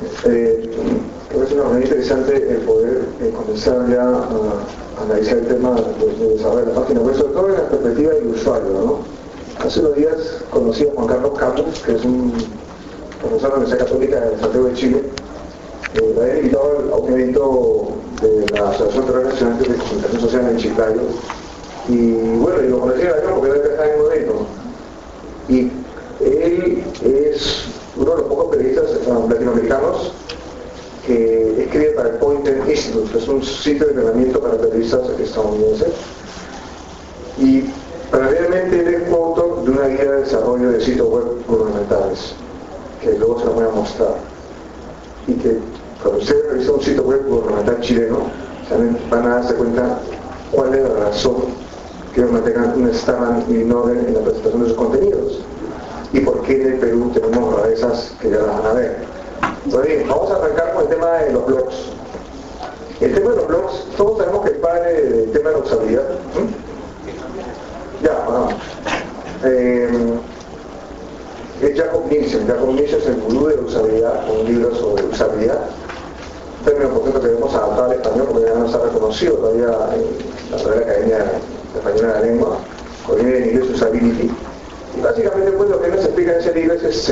Creo que es una manera interesante el poder comenzar ya a analizar el tema de desarrollo de la página web, sobre todo en la perspectiva del usuario, ¿no? Hace unos días conocí a Juan Carlos Campos, que es un profesor de la Universidad Católica de Santiago de Chile. Me habían invitado a un evento de la Asociación Peruana de Estudiantes de Comunicación Social en Chiclayo. Y bueno, y lo conocí a él porque él está en un evento. Y él es uno de los pocos periodistas latinoamericanos que escribe para el Poynter Institute, que es un sitio de entrenamiento para periodistas estadounidenses. Y paralelamente él es coautor de una guía de desarrollo de sitios web gubernamentales, que luego se la voy a mostrar. Y que cuando ustedes revisan un sitio web gubernamental chileno, van a darse cuenta cuál es la razón que ellos mantengan un estándar y un orden en la presentación de sus contenidos. Y por qué en el Perú tenemos rarezas que ya las van a ver. Entonces bien, vamos a arrancar con el tema de los blogs. El tema de los blogs, todos sabemos que el padre del tema de la usabilidad. Ya, vamos. Es Jacob Nielsen. Jacob Nielsen es el gurú de la usabilidad, un libro sobre usabilidad. Un término, por cierto, que debemos adaptar al español porque ya no está reconocido todavía en la Real Academia Española de la Lengua, con el en inglés usability. Y básicamente pues lo que nos explica en ese libro es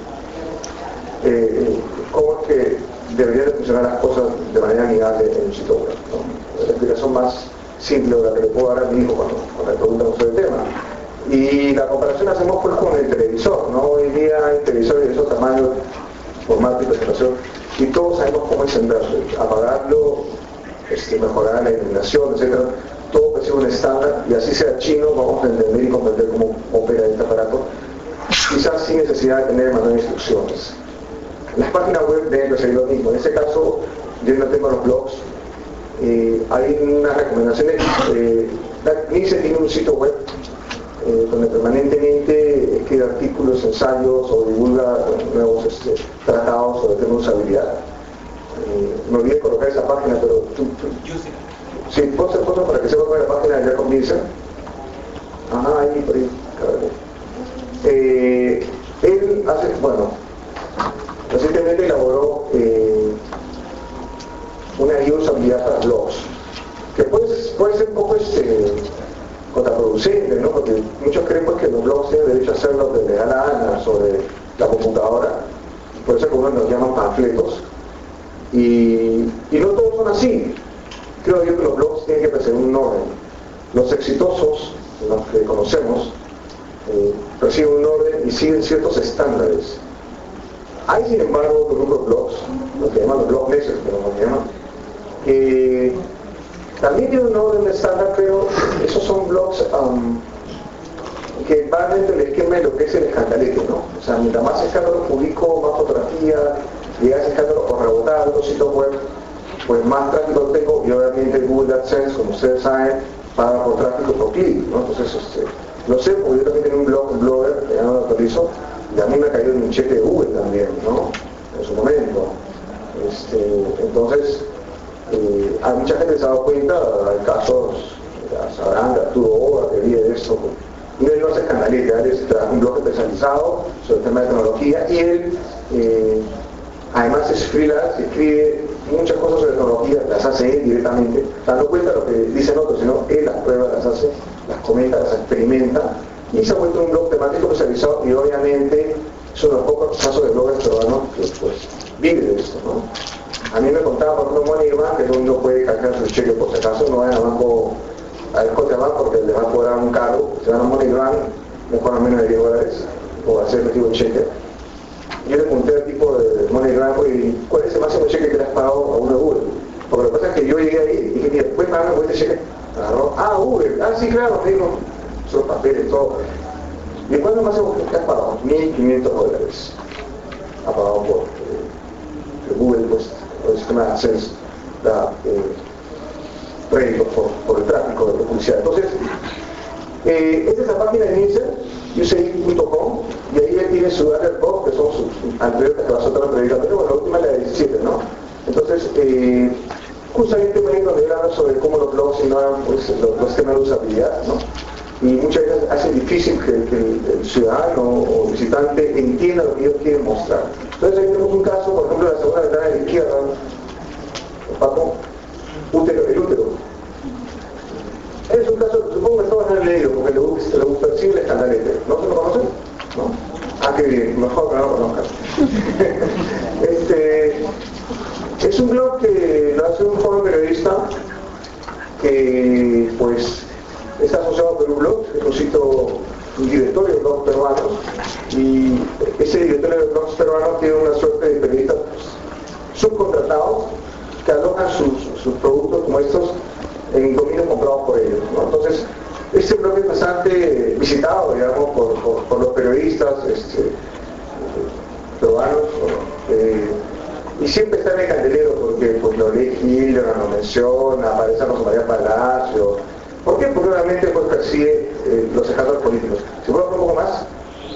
cómo es que deberían de funcionar las cosas de manera amigable en un sitio web, ¿no? La explicación más simple de la que le puedo dar a mi hijo cuando me preguntan sobre el tema. Y la comparación hacemos pues con el televisor, ¿no? Hoy día hay televisores de esos tamaños, formato y presentación, y todos sabemos cómo encenderlo, apagarlo, mejorar la iluminación, etc. Todo que sea un estándar, y así sea chino, vamos a entender y comprender cómo opera este aparato, quizás sin necesidad de tener manual de instrucciones. Las páginas web deben ser lo mismo. En este caso, yo no tengo los blogs, hay unas recomendaciones. Nielsen tiene un sitio web donde permanentemente escribe artículos, ensayos o divulga nuevos tratados sobre temas de usabilidad. Me olvidé de colocar esa página, pero tú sí, puedo hacer cosas para que sepa cuál es la página de Jacob Nielsen. Ahí, por ahí, él hace, bueno, recientemente elaboró una guía de usabilidad para blogs, que puede ser un poco contraproducente, ¿no? Porque muchos creen pues, que los blogs tienen derecho a hacer lo que les da la gana sobre la computadora, por eso algunos los llaman panfletos, y no todos son así. Creo yo que los blogs tienen que perseguir un orden. Los exitosos, los que conocemos, persiguen un orden y siguen ciertos estándares. Hay sin embargo grupos de blogs, los que llaman los blog mesers, como se llaman, que también tienen un orden estándar, pero esos son blogs que van dentro del esquema de lo que es el escandalete, ¿no? O sea, mientras más escándalos publico, más fotografías, llega ese escándalo por rebotar los sitios web, pues más tráfico tengo, y obviamente Google AdSense, como ustedes saben, paga por tráfico por clic, ¿no? Entonces, lo sé, porque yo también tengo un blogger, que ya no lo autorizo, y a mí me ha caído en un cheque de Google también, ¿no? En su momento. Entonces, hay mucha gente que se ha dado cuenta, hay casos, ya sabrán, de Arturo Oba, que vive de esto, pues, y él no hace escandalita, él trabaja un blog especializado sobre el tema de tecnología, y él, además es freelance, escribe muchas cosas sobre tecnología, las hace él directamente, dando cuenta de lo que dicen otros, sino él las pruebas, las hace, las comenta, las experimenta, y se ha vuelto un blog temático especializado, y obviamente son los pocos casos de bloggers peruanos que pues vive de esto, ¿no? A mí me contaba por ejemplo MoneyGram que uno puede canjear sus cheques por si acaso, no vayan al banco a Scotiabank porque le va a cobrar un cargo, se van a MoneyGram, me cobran menos de $10 o hacer efectivo el cheque. Yo le pregunté al tipo de MoneyGram, y ¿cuál es el máximo cheque que le has pagado a uno de Google? Porque lo que pasa es que yo llegué ahí y dije, mira, ¿puedes pagarme por este cheque? Agarró, Google, sí claro, me dijo, son papeles, todo. ¿Y cuánto máximo que has pagado? $1.500 ha pagado por Google, pues, el sistema de AdSense da réditos por el tráfico de publicidad. Entonces, esta es la página de Nielsen, uci.com, y ahí él tiene su blog, que son sus anteriores, que va a soltar otra pero bueno, la última es la de 17, ¿no? Entonces, justamente me donde él habla sobre cómo los blogs ignoran pues, los temas de usabilidad, ¿no? y muchas veces hacen difícil que el ciudadano o visitante entienda lo que ellos quieren mostrar. Entonces ahí tenemos un caso, por ejemplo, la segunda ventana de la izquierda, Paco, el útero. Es un caso, supongo que todos lo han leído, porque lo persigue el escandalete. ¿No se lo conocen? ¿No? Ah, qué bien, mejor que no lo conozcan. Es un blog que lo hace un joven periodista que pues está asociado a Perú Blogs, es un directorio de blogs peruanos, y ese directorio de blogs peruanos tiene una suerte de periodistas subcontratados que alojan sus productos como estos en dominios comprados por ellos, ¿no? Entonces, este blog es bastante visitado, digamos, por los periodistas peruanos, y siempre está en el candelero porque pues lo lee Hildebrand, lo menciona, aparece Rosa María Palacio. ¿Por qué? Porque realmente pues persigue los escándalos políticos. Si puedo un poco más,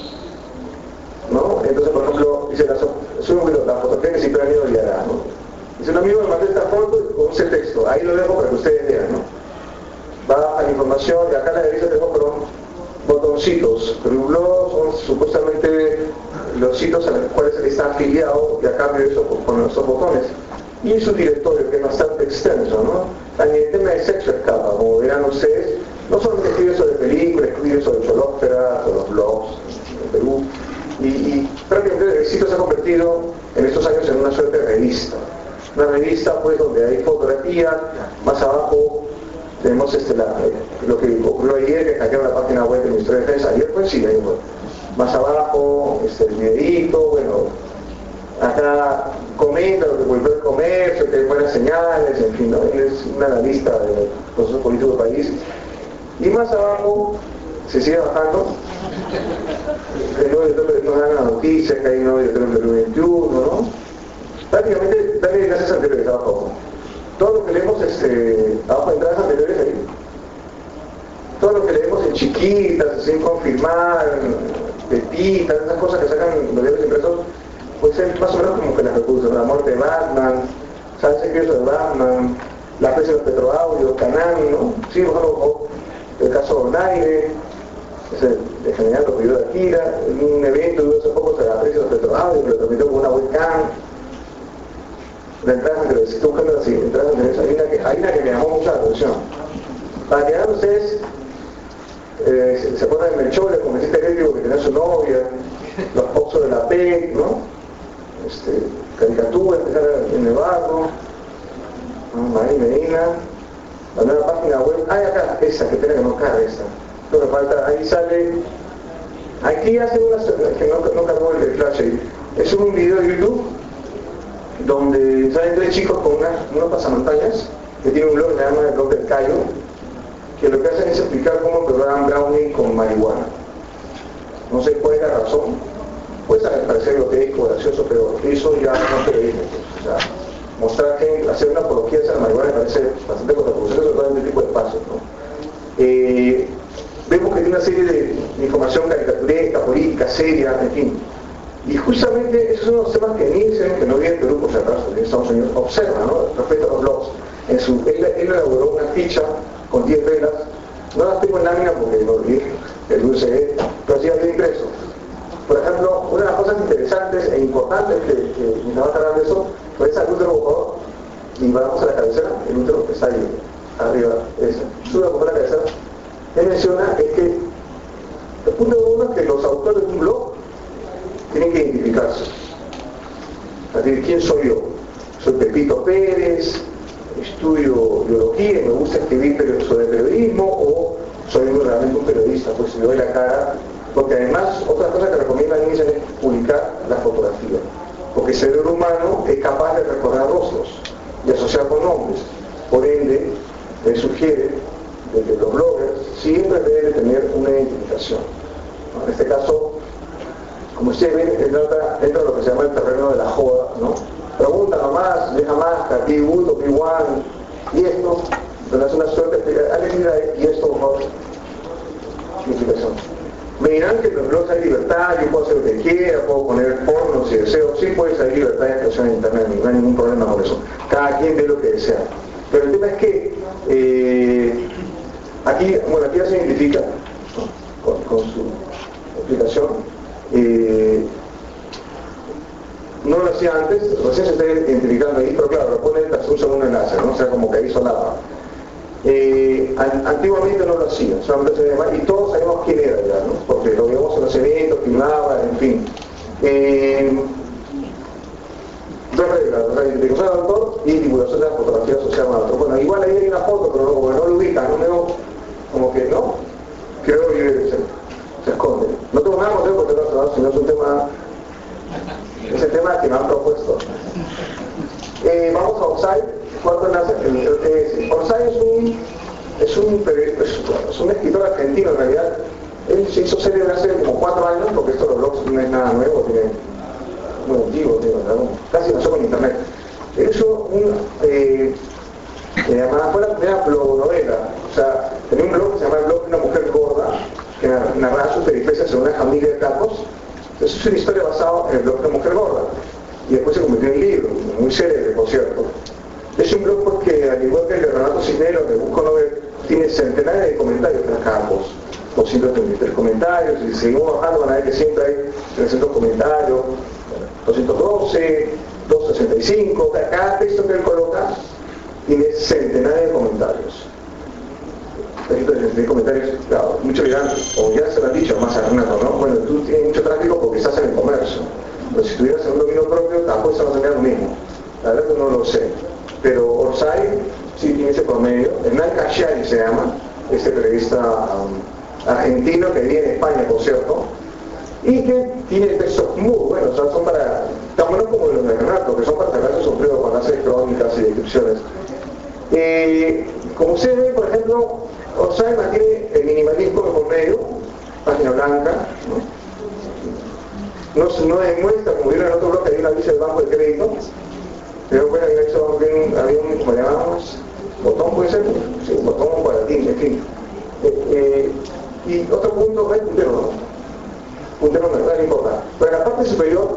¿no? Entonces, por ejemplo, dice la fotografía que siempre han ido liará, ¿no? Dice, un amigo me mandó esta foto con ese texto, ahí lo dejo para que ustedes vean, ¿no? Va a la información y acá a la derecha tengo, botoncitos. Perú Blog son supuestamente los sitios a los cuales está afiliado y a cambio de eso con esos botones. Y su directorio, que es bastante extenso, ¿no? También el tema de sexo escapa, como verán ustedes, no solamente escribe sobre películas, escribe sobre cholósferas, sobre los blogs en Perú, y prácticamente el sitio se ha convertido en estos años en una suerte de revista. Una revista pues donde hay fotografía, más abajo tenemos lo que ocurrió ayer, que hackearon la página web del Ministerio de Defensa, ayer pues sí, ayer fue. Más abajo, el videíto, bueno, acá comenta lo que volvió el comercio, que hay buenas señales, en fin, ¿no? Es una analista del proceso político del país. Y más abajo, se sigue bajando, el nuevo director nos da la noticia que hay un nuevo director en Perú 21, ¿no? Prácticamente, también enlaces anteriores abajo. Todo lo que leemos, abajo entradas anteriores ahí. Todo lo que leemos en chiquitas, sin confirmar, pepitas, esas cosas que sacan los diarios impresos, pues es más o menos como que las reproducen. La muerte de Batman, ¿sabes qué es de Batman? La crisis de los petroaudios, Canán, ¿no? Sí, bueno, el caso Donaire, de general lo pidió de Akira, en un evento de hace poco se la crisis de los petroaudios, que lo transmitió con una webcam. La entrada anterior, si estoy buscando así, entradas anteriores, hay una que me llamó mucha atención. Para que vean ustedes, se ponen en Melchor, el convenciste eléctrico que tenía su novia, los pozos de la PEC, ¿no? Caricaturas que salen en el barro, María Medina, la nueva página web, acá, esa, que tiene que no cae esa. Lo que falta, ahí sale, aquí hace unas, que no cargó el flash ahí, es un video de YouTube donde salen tres chicos con unos pasamontañas que tienen un blog que se llama el blog del Cayo, que lo que hacen es explicar cómo preparan brownie con marihuana. No sé cuál es la razón, puede parecer grotesco, gracioso, pero eso ya no es periodismo. O sea, mostrar que hacer una apología de esa marihuana me parece bastante contraproducente, sobre todo en este tipo de espacios, ¿no? Vemos que tiene una serie de información caricaturesca, política, seria, en fin. Y justamente esos son los temas que Nielsen, que no vive en Perú por si acaso, en Estados Unidos, observa, ¿no? Respecto a los blogs. Él elaboró una ficha con 10 reglas, no las tengo en lámina porque no vi el USB, pero sí había impreso. Por ejemplo, una de las cosas interesantes e importantes que me va a hablar de eso, fue esa útero bojador, y vamos a la cabecera, el útero que está ahí, arriba, sube a la cabecera. Él menciona es que el punto número uno es que los autores de un blog tienen que identificarse. Es decir, ¿quién soy yo? Soy Pepito Pérez, estudio biología y me gusta escribir sobre periodismo, o soy realmente un periodista, pues si le doy la cara, porque además otra cosa que recomienda Nielsen es publicar la fotografía, porque el cerebro humano es capaz de recordar rostros y asociar con nombres, por ende le sugiere de que los bloggers siempre deben tener una identificación. En este caso, como ustedes ven, entra lo que se llama el terreno de la joda, ¿no? Pregunta nomás, deja máscara, P1, P1, y esto, donde hace una suerte, y esto, por favor, significación. Me dirán que en los blogs hay libertad, yo puedo hacer lo que quiera, puedo poner porno si deseo, sí puede ser libertad de expresión en internet, no hay ningún problema con eso. Cada quien ve lo que desea. Pero el tema es que aquí ya se identifica con su explicación. No lo hacía antes, recién se está identificando ahí, pero claro, lo pone un segundo enlace, ¿no? O sea, como que ahí solapa. Antiguamente no lo hacía, solamente se llamaba, y todos sabemos quién era ya, ¿no? Porque lo vimos en los eventos, filmaba, en fin. Dos reglas, o sea, identificación del autor y divulgación de la fotografía asociada al autor. Bueno, igual ahí hay una foto, pero no lo ubica, no me veo, como que no, creo que se esconde. No tengo nada que hacer porque no es un tema, es el tema que me han propuesto. Vamos a Orsay. ¿Cuánto nace? Orsay es un escritor argentino en realidad. Él se hizo célebre hace como 4 años, porque esto de los blogs no es nada nuevo, tiene muy antiguo, casi nació con internet. Él hizo fue la primera blogonovela, o sea, tenía un blog que se llama el blog de una mujer gorda, que narraba sus peripecias en una familia de tacos. Eso es una historia basada en el blog de una mujer gorda, y después se convirtió en libro, muy célebre, por cierto. Es un blog porque, al igual que el de Renato Cisneros, de Busco Novel, tiene centenares de comentarios tras cada post, 233 comentarios, y si seguimos bajando van a ver que siempre hay 300 comentarios, 212, 265, cada texto que él coloca tiene centenares de comentarios. 363 comentarios, claro, muchos dirán, o ya se lo han dicho más a Renato, ¿no? Bueno, tú tienes mucho tráfico porque estás en el comercio, pero si estuvieras en un dominio propio, tampoco eso no sería lo mismo. La verdad que no lo sé. Pero Orsay sí tiene ese promedio. Hernán Cachari se llama, este periodista argentino que vive en España, por cierto, y que tiene textos muy buenos, o sea, son para, tan buenos como los de Renato, que son para sacarse sombrero para hacer crónicas y descripciones. Como ustedes ven, por ejemplo, Orsay mantiene el minimalismo de por medio, página blanca, no demuestra, como vieron en otro blog, que hay una visa del banco de crédito. Pero bueno, había un, como llamamos, botón, puede ser, sí, un botón para ti, en fin. Y otro punto es puntero, ¿no? Puntero no importa. Pero en la parte superior,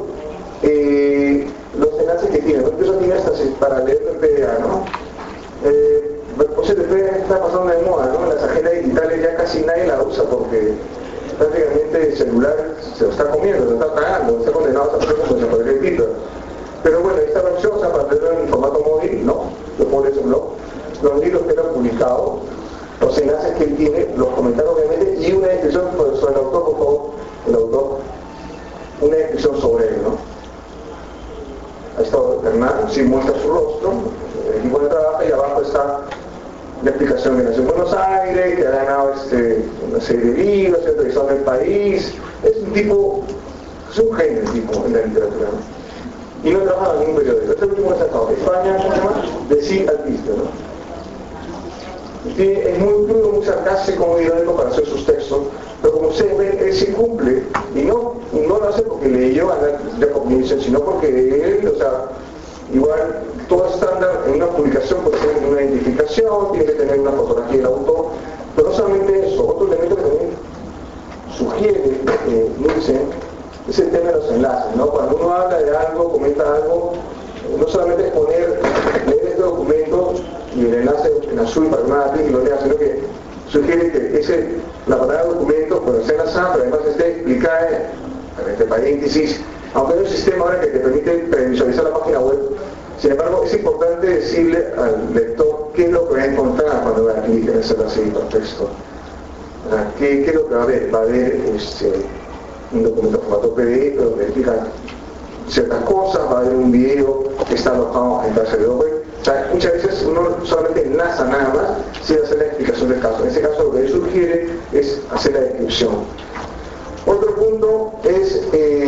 los enlaces que tiene, ¿no? Eso tiene hasta para leer el PDA, ¿no? Pues el PDA está pasando de moda, ¿no? Las agendas digitales ya casi nadie la usa porque prácticamente el celular se lo está comiendo, se lo está tragando, está condenado a hacer como se podría decir. Pero bueno, esta versión, o sea, para tenerlo en formato móvil, no, lo pone ese blog, los libros que él ha publicado, los enlaces que él tiene, los comentarios obviamente, y una descripción sobre el autor, por favor, el autor, una descripción sobre él, ¿no? Ha estado Hernán, sí muestra su rostro, el equipo de trabajo, y abajo está la explicación que nació en Buenos Aires, que ha ganado una serie de libros, se ha entrevistado en el país, es un tipo, es un genio el tipo en la literatura, ¿no? Y no trabajaba en ningún periódico. Este último que ha sacado España, ¿cómo se llama? De sí al piste, ¿no? Es muy crudo, muy sarcástico, muy irónico para hacer sus textos, pero como ustedes ven, él sí cumple, y no lo hace porque leyó a Jacob Nielsen, sino porque él, o sea, igual, todo estándar en una publicación puede tener una identificación, tiene que tener una fotografía del autor, pero no solamente eso, otro elemento que también sugiere Nielsen, es el tema de los enlaces, ¿no? Cuando uno habla de algo, comenta algo, no solamente es leer este documento y el enlace en azul para que uno haga clic y lo lea, sino que sugiere que la palabra documento, pero está enlazada, pero además esté explicada entre paréntesis, aunque hay un sistema ahora que te permite previsualizar la página web. Sin embargo, es importante decirle al lector qué es lo que va a encontrar cuando va a clic en ese enlace de texto. ¿Qué es lo que va a ver? Va a ver un documento en formato PDF donde explican ciertas cosas, va a haber un video que está alojado en el servidor web. O sea, muchas veces uno solamente enlaza nada más sin hacer la explicación del caso. En este caso lo que él sugiere es hacer la descripción. Otro punto es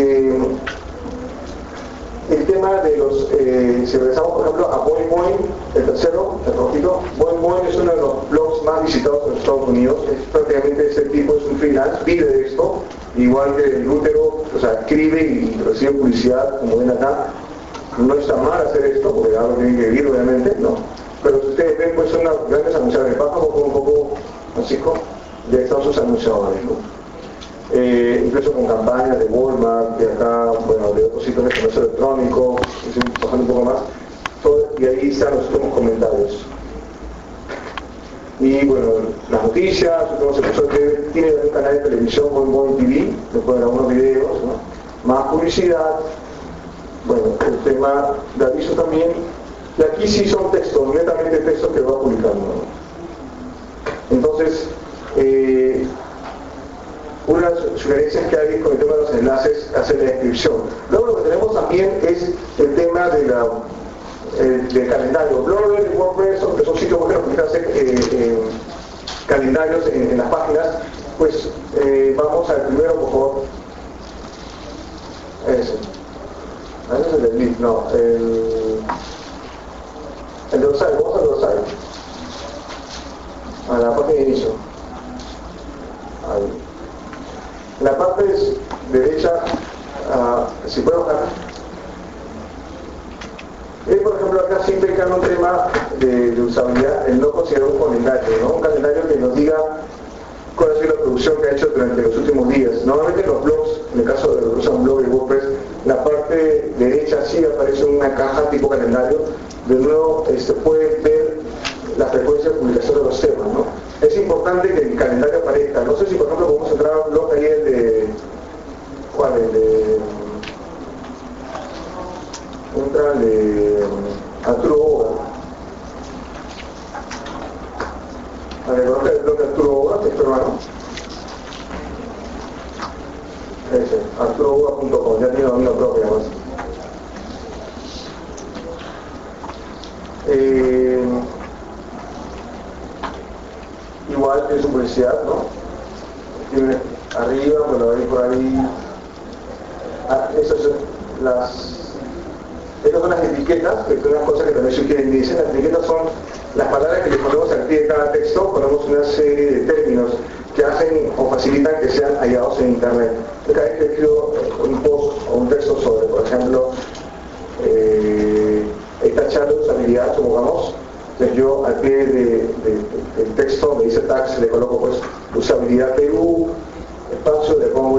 el tema de los, si regresamos por ejemplo a Boing Boing, el tercero, el rojito, Boing Boing es uno de los blogs más visitados en Estados Unidos, es prácticamente ese tipo, es un freelance, vive de esto, igual que el útero, o sea, escribe y recibe publicidad, como ven acá. No está mal hacer esto, porque algo tienen que vivir obviamente, ¿no? Pero si ustedes ven, pues son unas grandes anunciadores, bajamos un poco, Francisco, ya están sus anunciadores, ¿no? Incluso con campañas de Walmart, de acá, bueno, de otros sitios de comercio electrónico, bajando un poco más, todo, y ahí están los últimos comentarios. Y bueno, las noticias, últimos episodios tiene un canal de televisión con TV, después de algunos videos, ¿no? Más publicidad, bueno, el tema de aviso también, y aquí sí son textos, netamente textos que va publicando, ¿no? Entonces, una de las sugerencias que hay con el tema de los enlaces hace la descripción. Luego lo que tenemos también es el tema de del calendario. Blogger y WordPress, que son sitios web que hacen calendarios en las páginas, pues vamos al primero, por favor. Ese. A ese es el del lead, no. El de Rosario, vamos al Rosario. A la página de inicio. Ahí. En la parte derecha, si puedo bajar. Por ejemplo, acá siempre cae un tema de usabilidad, el no considerar un calendario, ¿no? Un calendario que nos diga cuál ha sido la producción que ha hecho durante los últimos días. Normalmente los blogs, en el caso de los que usan blog y WordPress, la parte derecha sí aparece una caja tipo calendario, de nuevo puede ver la frecuencia de publicación de los temas, ¿no? Es importante que el calendario aparezca. No sé si por ejemplo podemos entrar a un blog ahí ¿cuál? Entra de Arturo Boga. A ver, ¿conozca el blog de Arturo Boga, que es peruano? Ese, arturoboga.com, ya tiene una propia más. Igual tiene su publicidad, ¿no? Tiene arriba, bueno, ahí por ahí. Estas son las etiquetas, que son unas cosas que también sugieren. Dicen, las etiquetas son las palabras que le ponemos al pie de cada texto, ponemos una serie de términos que hacen o facilitan que sean hallados en internet. Cada vez que escribo un post o un texto sobre, por ejemplo, esta charla de usabilidad, supongamos, entonces yo al pie del texto me dice tags, le coloco pues usabilidad Perú, espacio, le pongo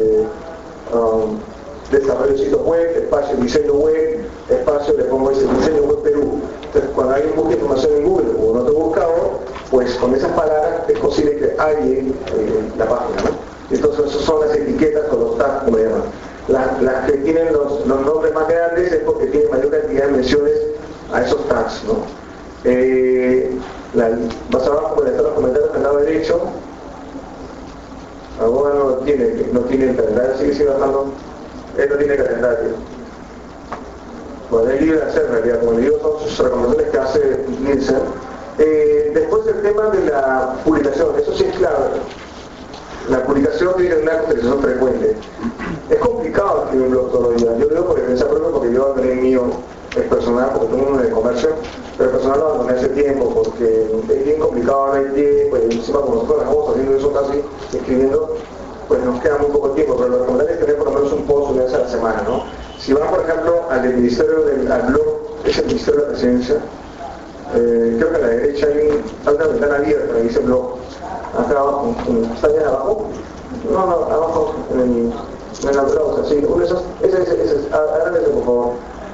desarrollo de sitios web, espacio diseño web, espacio le pongo diseño web Perú. Entonces cuando alguien busca información en Google o en otro buscador, pues con esas palabras es posible que halle la página, ¿no? Entonces esas son las etiquetas con los tags, como llaman. Las que tienen los nombres más grandes es porque tienen mayor cantidad de menciones a esos tags, ¿no? Más abajo pueden estar los comentarios al lado derecho. Ahora no tiene el calendario, sigue bajando. Él no tiene calendario. Bueno, es libre de hacer en realidad, como le digo, son sus recomendaciones que hace Nielsen. Después el tema de la publicación, eso sí es clave. La publicación tiene una actualización frecuente. Es complicado escribir un blog todos los días. Yo lo digo por experiencia propia, porque yo abandoné el mío, es personal, porque tengo uno de comercio, pero personal lo abandoné hace tiempo, porque es bien complicado, no hay tiempo, y encima como nosotros estamos haciendo eso casi, escribiendo, pues nos queda muy poco tiempo, pero lo recomendable es tener por lo menos un post una vez a la semana, ¿no? Si van, por ejemplo, al blog, es el Ministerio de la Presidencia, creo que a la derecha hay una ventana abierta que dice blog, acá abajo, ¿está bien abajo? No, abajo, en la browser, sí, uno de esos, ese, háganle por favor.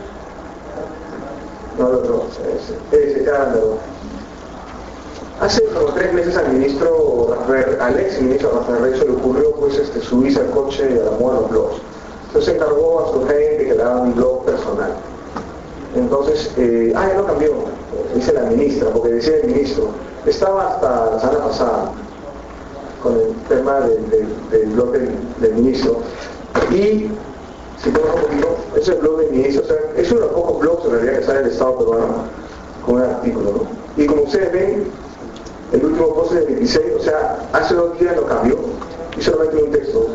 No, el otro, ese, háganlo. Hace como 3 meses al ex ministro Rafael Rey se le ocurrió pues subirse al coche y a la moda los blogs. Entonces encargó a su gente que le haga un blog personal. Entonces, ya no cambió, dice la ministra, porque decía el ministro, estaba hasta la semana pasada con el tema del blog del ministro. Y si ponemos un poquito, ese es el blog del ministro, o sea, es uno de los pocos blogs en realidad que sale del Estado peruano con un artículo, ¿no? Y como ustedes ven, el último post es del 26, o sea, hace 2 días lo cambió y solamente un texto.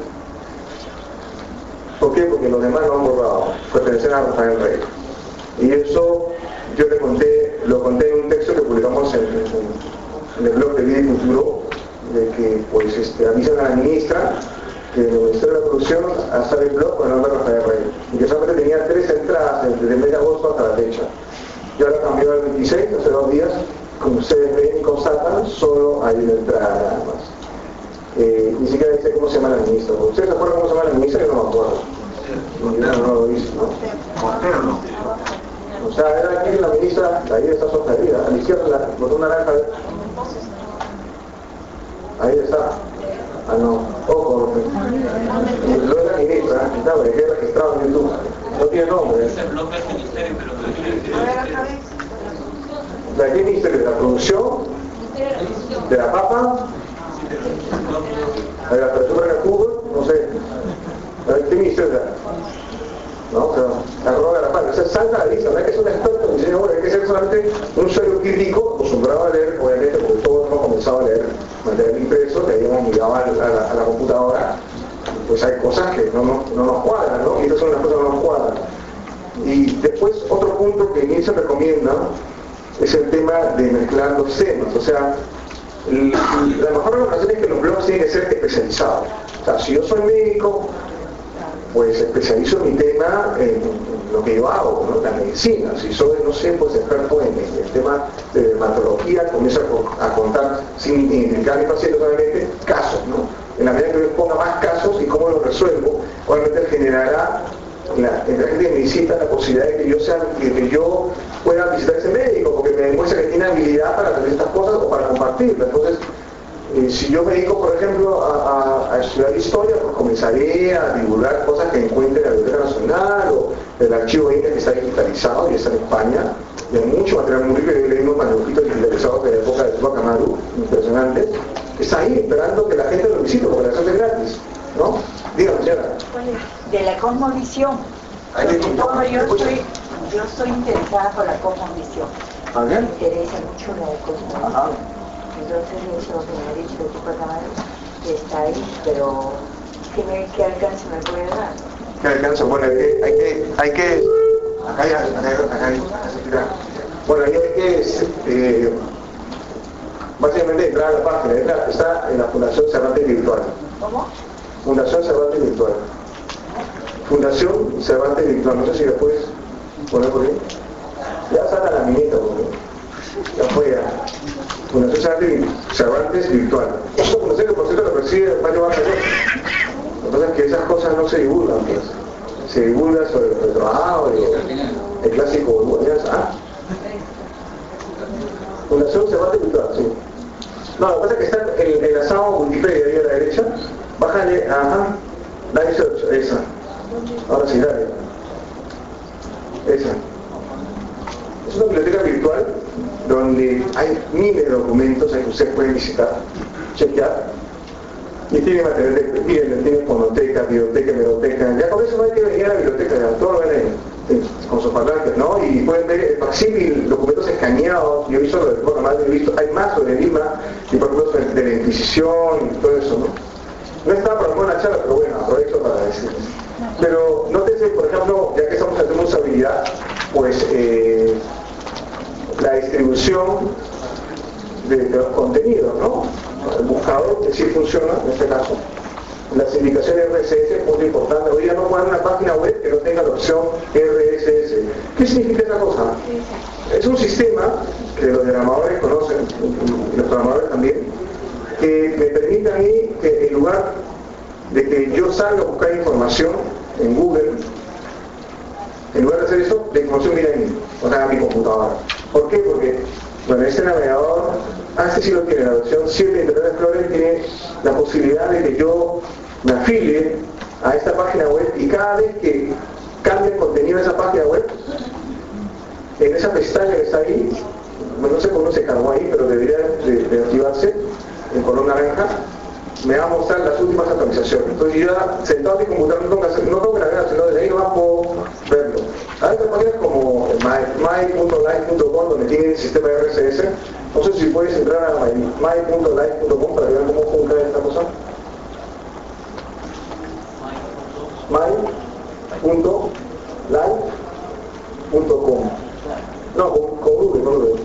¿Por qué? Porque los demás lo han borrado, pertenecen a Rafael Rey. Y eso yo lo conté en un texto que publicamos en el blog de Vida y Futuro, de que pues avisan a la ministra que el Ministerio de la Producción hasta el blog con el nombre de Rafael Rey, y que solamente tenía 3 entradas desde el mes de agosto hasta la fecha. Yo ahora cambió al 26, hace 2 días, como ustedes ven y constatan, solo hay una entrada nada más. Ni siquiera dice cómo se llama la ministra. ¿Ustedes se acuerdan cómo se llama la ministra? Yo no me acuerdo. No lo dice, ¿no? O sea, era aquí la ministra, ahí está Sofía, a la izquierda, la botón naranja. Ahí está. Ah, no. Ojo. Lo de la ministra, claro, que queda registrado en YouTube. No tiene nombre. ¿De qué ministerio? ¿De la producción? ¿De la papa? ¿De la persona de Cuba? No sé. ¿De qué ministerio? ¿No? O sea, la roba de la papa. O sea, salta a la lista. No es que es un experto en diseño web, hay que ser solamente un usuario crítico, acostumbrado a leer, obviamente, porque todos hemos comenzado a leer material impreso, que hemos mirado a la computadora. Pues hay cosas que no nos cuadran, ¿no? Y estas son las cosas que no nos cuadran. Y después, otro punto que Nielsen recomienda es el tema de mezclar los temas. O sea, la mejor recomendación es que los blogs tienen que ser especializados. O sea, si yo soy médico, pues especializo mi tema en lo que yo hago, ¿no? La medicina. Si soy, no sé, pues experto en el tema de dermatología, comienzo a contar, sin indicar a mi paciente solamente, casos, ¿no? En la medida que yo ponga más casos y cómo los resuelvo, obviamente generará entre la gente que me visita la posibilidad de que yo pueda visitar a ese médico, porque me demuestra que tiene habilidad para hacer estas cosas o para compartirlas. Entonces, si yo me dedico, por ejemplo, a estudiar historia, pues comenzaré a divulgar cosas que encuentre en la Biblioteca Nacional o el archivo INE que está digitalizado y está en España. Y hay mucho material muy rico. Yo leí unos manuscritos digitalizados de la época de Tupac Amaru, impresionantes. Está ahí esperando que la gente lo visite, porque la hace gratis, ¿no? Dígame, señora. De la cosmovisión. Yo soy interesada por la cosmovisión. Me interesa mucho la cosmovisión. Entonces eso que me ha dicho el Tupac Amaru está ahí, pero ¿qué alcance me puede dar? ¿Qué alcance? Bueno, hay que bueno, ahí hay que básicamente entrar a la página. Está en la Fundación Cervantes Virtual. ¿Cómo? Fundación Cervantes Virtual. Fundación Cervantes Virtual. No sé si la puedes poner por ahí. Ya saca la minita, ya fue ya. Fundación Cervantes Virtual. Es una fundación que por cierto lo preside Mario Vargas. Lo que pasa es que esas cosas no se divulgan, pues. Se divulga sobre el trabajo, el clásico, Fundación Cervantes Virtual, sí. No, lo que pasa es que está enlazado Wikipedia ahí a la derecha. Bájale, Live Search, esa. Ahora sí, dale. Esa. Es una biblioteca virtual donde hay miles de documentos que ustedes pueden visitar, chequear. Y tiene material de tiene fonoteca, biblioteca, hemeroteca. Ya con eso no hay que venir a la biblioteca, ya todo lo ven ahí, con sus parlantes, ¿no? Y pueden ver el facsímil, documentos escaneados. Yo he visto lo del Tupac Amaru, hay más sobre Lima, y por ejemplo de la Inquisición y todo eso, ¿no? No estaba para una charla, pero bueno, aprovecho para decirles. Pero nótese, por ejemplo, ya que estamos haciendo usabilidad, pues la distribución de los contenidos, ¿no? El buscador, que sí funciona en este caso. Las indicaciones RSS, punto importante. Hoy ya no ponen una página web que no tenga la opción RSS. ¿Qué significa esa cosa? Es un sistema que los diagramadores conocen, y los programadores también, que me permite a mí que en lugar de que yo salga a buscar información en Google, en lugar de hacer eso, la información viene a mí, o sea, a mi computadora. ¿Por qué? Porque, bueno, este navegador, este sí lo tiene, la versión 7 de Internet Explorer tiene la posibilidad de que yo me afilie a esta página web y cada vez que cambie el contenido de esa página web, en esa pestaña que está ahí, no sé cómo se cargó ahí, pero debería de activarse en color naranja, me va a mostrar las últimas actualizaciones. Entonces yo ya sentado en mi computador no tengo que navegar, sino desde ahí no puedo verlo. Hay otras páginas como my.live.com donde tiene el sistema de RSS. No sé si puedes entrar a my.live.com para ver cómo funciona esta cosa. my.live.com. No, con V.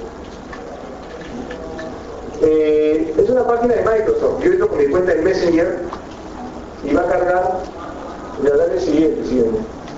Es una página de Microsoft. Yo entro con mi cuenta en Messenger y va a cargar, voy a darle siguiente.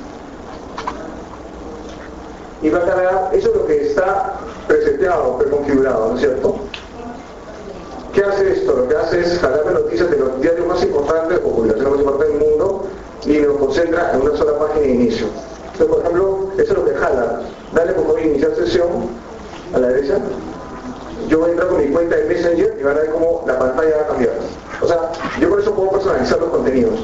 Y va a cargar, eso es lo que está preseteado, preconfigurado, ¿no es cierto? ¿Qué hace esto? Lo que hace es jalarme noticias de los diarios más importantes o publicaciones más importantes del mundo y me lo concentra en una sola página de inicio. Entonces, por ejemplo, eso es lo que jala. Dale por favor iniciar sesión a la derecha. yo voy a entrar con mi cuenta de Messenger y van a ver cómo la pantalla va a cambiar. O sea, yo por eso puedo personalizar los contenidos.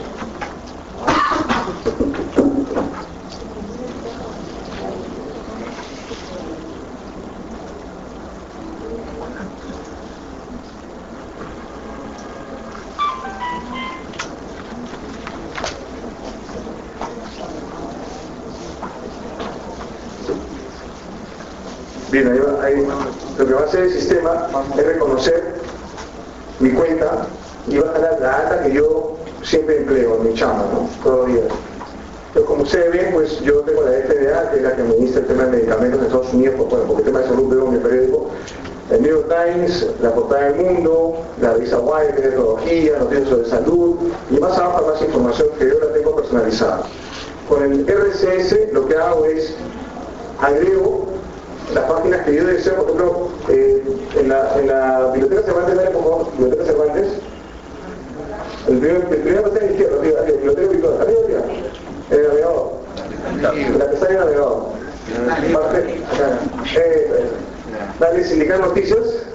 Bien, lo que va a hacer el sistema es reconocer mi cuenta y va a jalar la data que yo siempre empleo en mi chamba, ¿no? Todos los días. Pero como ustedes ven, pues yo tengo la FDA, que es la que administra el tema de medicamentos en Estados Unidos, porque el tema de salud veo en mi periódico, el New York Times, la portada del Mundo, la revista Wired, que es de tecnología, noticias sobre salud, y más abajo más información que yo la tengo personalizada. Con el RCS lo que hago es agrego las páginas que yo deseo, por ejemplo, en la Biblioteca Cervantes, dale por favor, Biblioteca Cervantes, el primer pestaña izquierda, arriba, Biblioteca Virtual, arriba, el navegador, la pestaña de navegador, parte, acá, dale sindicar noticias,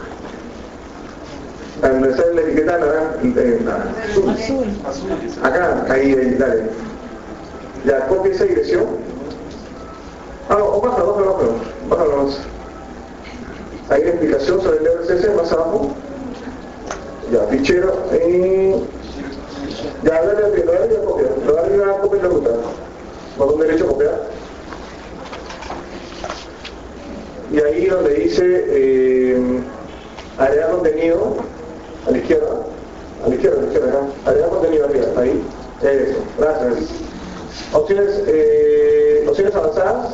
donde sale la etiqueta azul, acá, ahí, dale, ya, copia esa dirección. O bájalo más. Hay una explicación sobre el RCS más abajo. Ya, fichero. Ya, dale a copiar. Dale a copiar la ruta. Botón derecho copiar. Y ahí donde dice agregar contenido, a la izquierda acá. Agregar contenido arriba, ahí. Eso, gracias. Opciones avanzadas.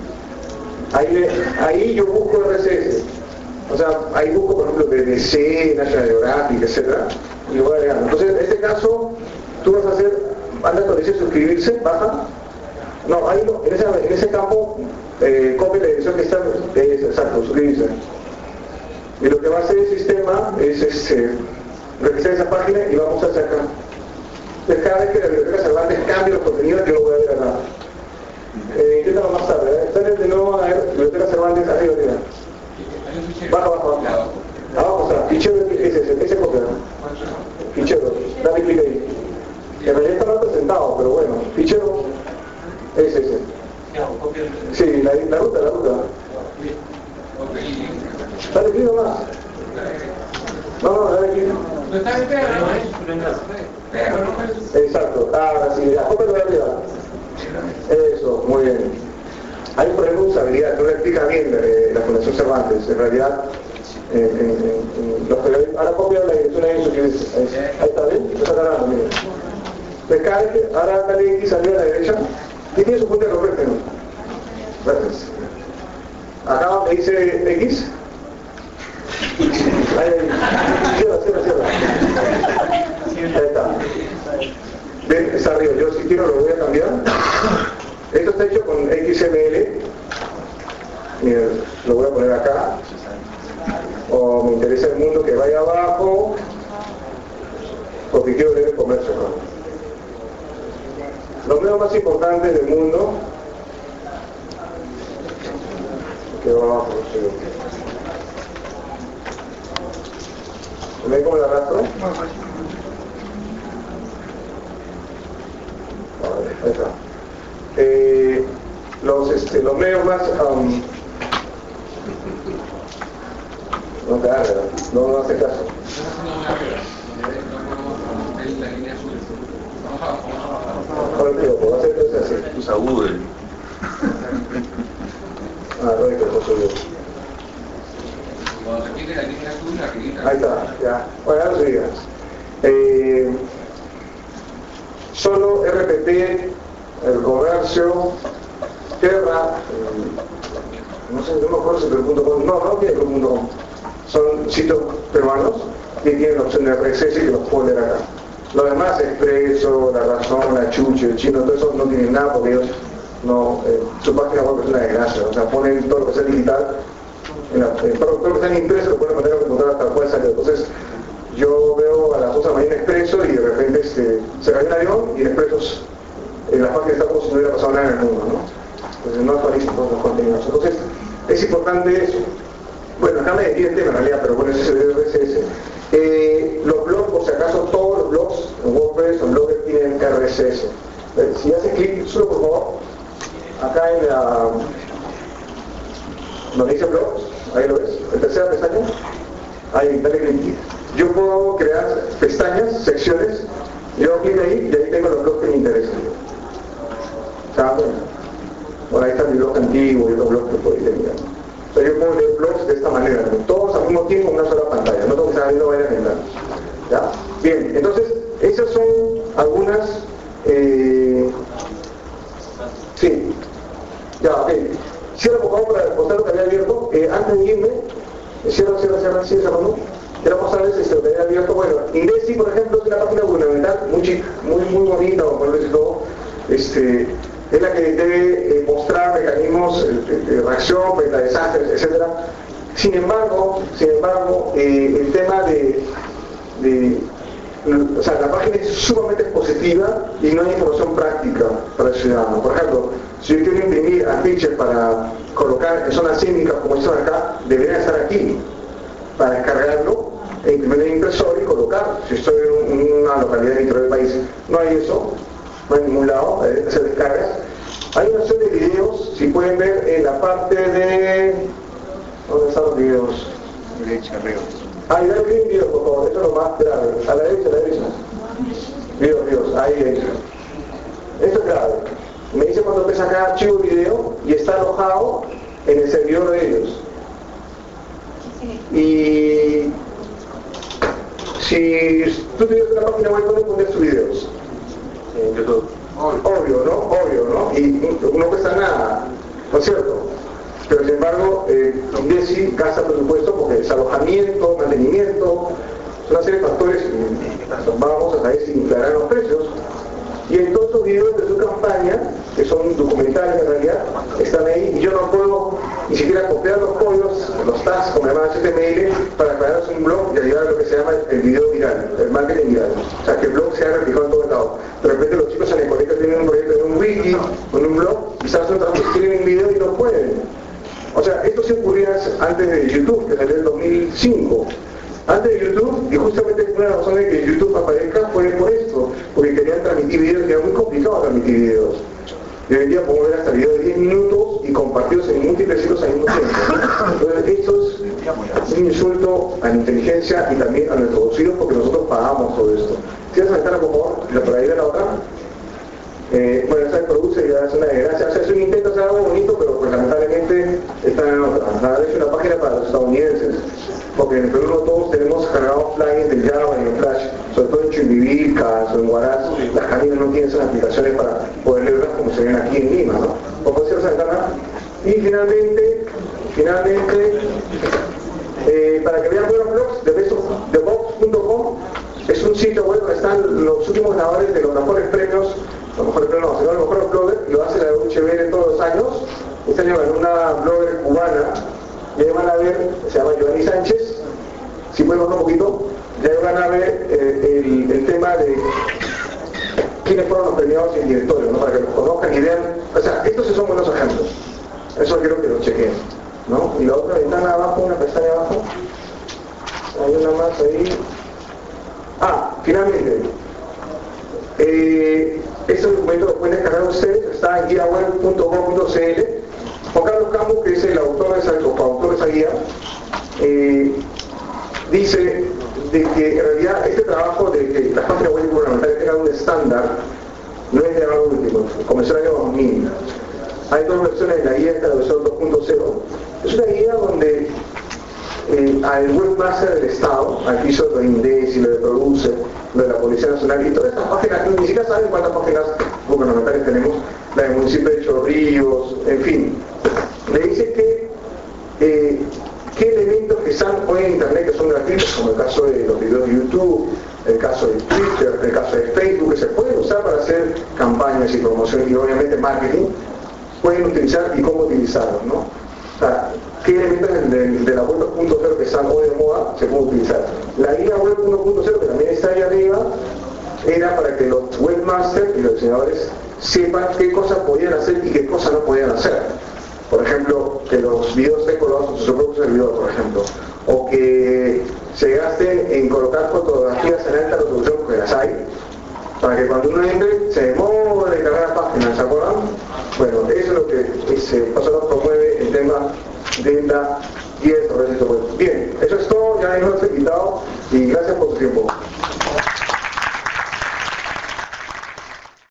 Ahí yo busco RCS, o sea, ahí busco por ejemplo BBC, National Geographic, etc. Y lo voy agregando. Entonces, en este caso, tú vas a hacer, andas cuando dice suscribirse, baja. No, ahí no, en ese campo, copia la dirección que está, exacto, suscribirse. Y lo que va a hacer el sistema es registrar esa página y vamos a hacer acá. Entonces, cada vez que la Biblioteca Cervantes cambie los contenidos, yo lo voy a ver acá. Inténtalo más tarde, Sale de nuevo a ver, Biblioteca Cervantes, arriba. Baja. Abajo está, fichero ese copia. Fichero, dale clic ahí. En realidad está representado, pero bueno, fichero, ese. Sí, la ruta. Dale clic nomás. No, dale clic. Exacto, ahora sí, cópialo de arriba. Eso, muy bien. Hay por ejemplo usabilidad, no le explica bien la Fundación Cervantes, en realidad ahora copia la dirección ahí, ahí está bien, está cargando, miren. Descargue, ahora dale X arriba a la derecha y tiene su punto de correcto. Gracias. Acá donde dice X, ahí, cierra. Ahí está. Ven, está arriba, yo si quiero lo voy a cambiar. Esto está hecho con XML. Miren, lo voy a poner acá. O me interesa el mundo que vaya abajo, porque quiero ver el comercio, ¿no? Los medios más importantes del mundo, que va abajo, sí. ¿Ven cómo la arrastro? Ahí está. Los medios más no te hagas, no hace caso. ¿Puedo hacer esto así? Usa Google. Cuando se quite la línea azul, la quita. Ahí está, ya. Bueno, ahora sí digas. Solo RPP, el comercio, Terra, no sé, no me acuerdo si .com, no tiene .com. Son sitios peruanos que tienen la opción de RSS y que los puedo leer acá. Lo demás, Expreso, La Razón, La Chuche, el Chino, todo eso no tienen nada porque ellos no, su página web es una desgracia, o sea, ponen todo lo que sea digital, todo lo que sea impreso lo pueden mantener a computadora hasta cual sale. Entonces, yo veo a las 2 de la mañana Expreso y de repente se cae un avión y el Expreso en la página está como si no hubiera pasado nada en el mundo, ¿no? Entonces no actualizan todos los contenidos. Entonces, es importante eso. Bueno, acá me desvío el tema en realidad, pero bueno, ese es el RSS. Los blogs, por si acaso, todos los blogs en WordPress o en Blogger tienen RSS. Si haces clic, solo por favor, acá en la... donde dice blogs, ahí lo ves, en tercera pestaña, ahí, dale clic. Yo puedo crear pestañas, secciones, yo hago clic ahí y ahí tengo los blogs que me interesan. Bueno, ahí está mi blog antiguo y otro blog que podéis mirar. O sea, yo puedo leer blogs de esta manera, ¿no? Todos al mismo tiempo en una sola pantalla, no tengo que estar viendo varias ventanas. ¿Ya? Bien, entonces, esas son algunas... sí. Ya, ok. Cierra por favor para mostrar lo que había abierto. Antes de irme, cierra, sigue cerrando. Quiero mostrarles lo que había abierto. Bueno, Indesi, por ejemplo, es una página gubernamental muy bonita, por decir todo. Es la que debe mostrar mecanismos de reacción frente a desastres, etc. Sin embargo, el tema o sea, la página es sumamente expositiva y no hay información práctica para el ciudadano. Por ejemplo, si yo quiero imprimir afiches para colocar en zonas cínicas como están acá, deberían estar aquí para descargarlo e imprimir en el impresor y colocar. Si estoy en una localidad dentro del país, no hay eso. No hay ningún lado, se descargas. Hay una serie de videos, si pueden ver en la parte de... ¿dónde están los videos? Derecha, arriba. Ahí, dale clic en videos, por favor, eso es lo más grave. A la derecha. Videos, ahí. Esto es grave. Me dice cuando empieza acá archivo video y está alojado en el servidor de ellos. Y si tú tienes una página web, puedes poner tus videos. YouTube. Obvio, ¿no? Y no cuesta nada, ¿no es cierto? Pero sin embargo, Indesi gasta presupuesto porque es alojamiento, mantenimiento, son una serie de factores que vamos a saber si inflarán los precios. Y en todos los videos de su campaña, que son documentales en realidad, están ahí y yo no puedo ni siquiera copiar los códigos, los tags, como llaman HTML, para crearse un blog y ayudar a lo que se llama el video viral, el marketing viral. O sea, que el blog sea replicado en todos lados. De repente los chicos en el colegio tienen un proyecto en un wiki, en un blog, quizás otros tienen un video y no pueden. O sea, esto se ocurría antes de YouTube, que salió en 2005. Antes de YouTube, y justamente una de las razones de que YouTube aparezca fue por esto, porque querían transmitir videos, y era muy complicado transmitir videos. Y hoy en día podemos ver hasta videos de 10 minutos y compartidos en múltiples hilos al mismo tiempo. Entonces esto es un insulto a la inteligencia y también a nuestros bolsillos porque nosotros pagamos todo esto. Si vas a saltar, por favor, por ahí de la otra. Bueno, esta produce y es una desgracia. O sea, es un intento de hacer algo bonito, pero pues lamentablemente está en otra. Es una página para los estadounidenses. Porque en el Perú no todos tenemos cargados plugins de Java y en Flash, sobre todo en Chimbivilcas o en Huaraz, las caminas no tienen esas aplicaciones para poder leerlas como se ven aquí en Lima, ¿no? O puede ser Santana. Y finalmente, para que vean buenos blogs, thebox.com es un sitio web donde están los últimos ganadores de los mejores premios, los mejores bloggers, lo hace la UHBR todos los años. Este año ganó una blogger cubana. Y ahí van a ver, se llama Giovanni Sánchez, si pueden bajar un poquito, y ahí van a ver el tema de quiénes fueron los premiados y el directorio, ¿no? Para que los conozcan y vean, o sea, estos sí son buenos ejemplos, eso quiero que lo chequen, ¿no? Y la otra ventana abajo, una pestaña abajo, hay una más ahí. Finalmente, este documento lo pueden descargar ustedes, está en guiaweb.gov.cl. Juan Carlos Camus, que es el autor de esa guía, dice de que en realidad este trabajo de que las páginas web gubernamentales tengan un estándar no es de algo último, comenzó en el año 2000. Hay dos versiones de la guía, esta la versión 2.0. Es una guía donde al webmaster del Estado, aquí hizo lo de Indesi, lo de Produce, lo de la Policía Nacional y todas estas páginas, ni siquiera saben cuántas páginas gubernamentales tenemos, la del municipio de Chorrillos, en fin. Le dice que qué elementos que están hoy en internet que son gratuitos, como el caso de los videos de YouTube, el caso de Twitter, el caso de Facebook, que se pueden usar para hacer campañas y promoción y obviamente marketing, pueden utilizar y cómo utilizarlos, ¿no? O sea, qué elementos de la web 2.0 que están hoy de moda se pueden utilizar. La guía web 1.0, que también está ahí arriba, era para que los webmasters y los diseñadores sepan qué cosas podían hacer y qué cosas no podían hacer. Por ejemplo, que los videos estén colocados en su propio servidor, por ejemplo, o que se gasten en colocar fotografías en alta resolución, porque las hay, para que cuando uno entre se demore en cargar la página, ¿se acuerdan? Bueno, eso es lo que Pasados promueve el tema de la y el desarrollo. Bien, eso es todo, ya no he invitado y gracias por su tiempo.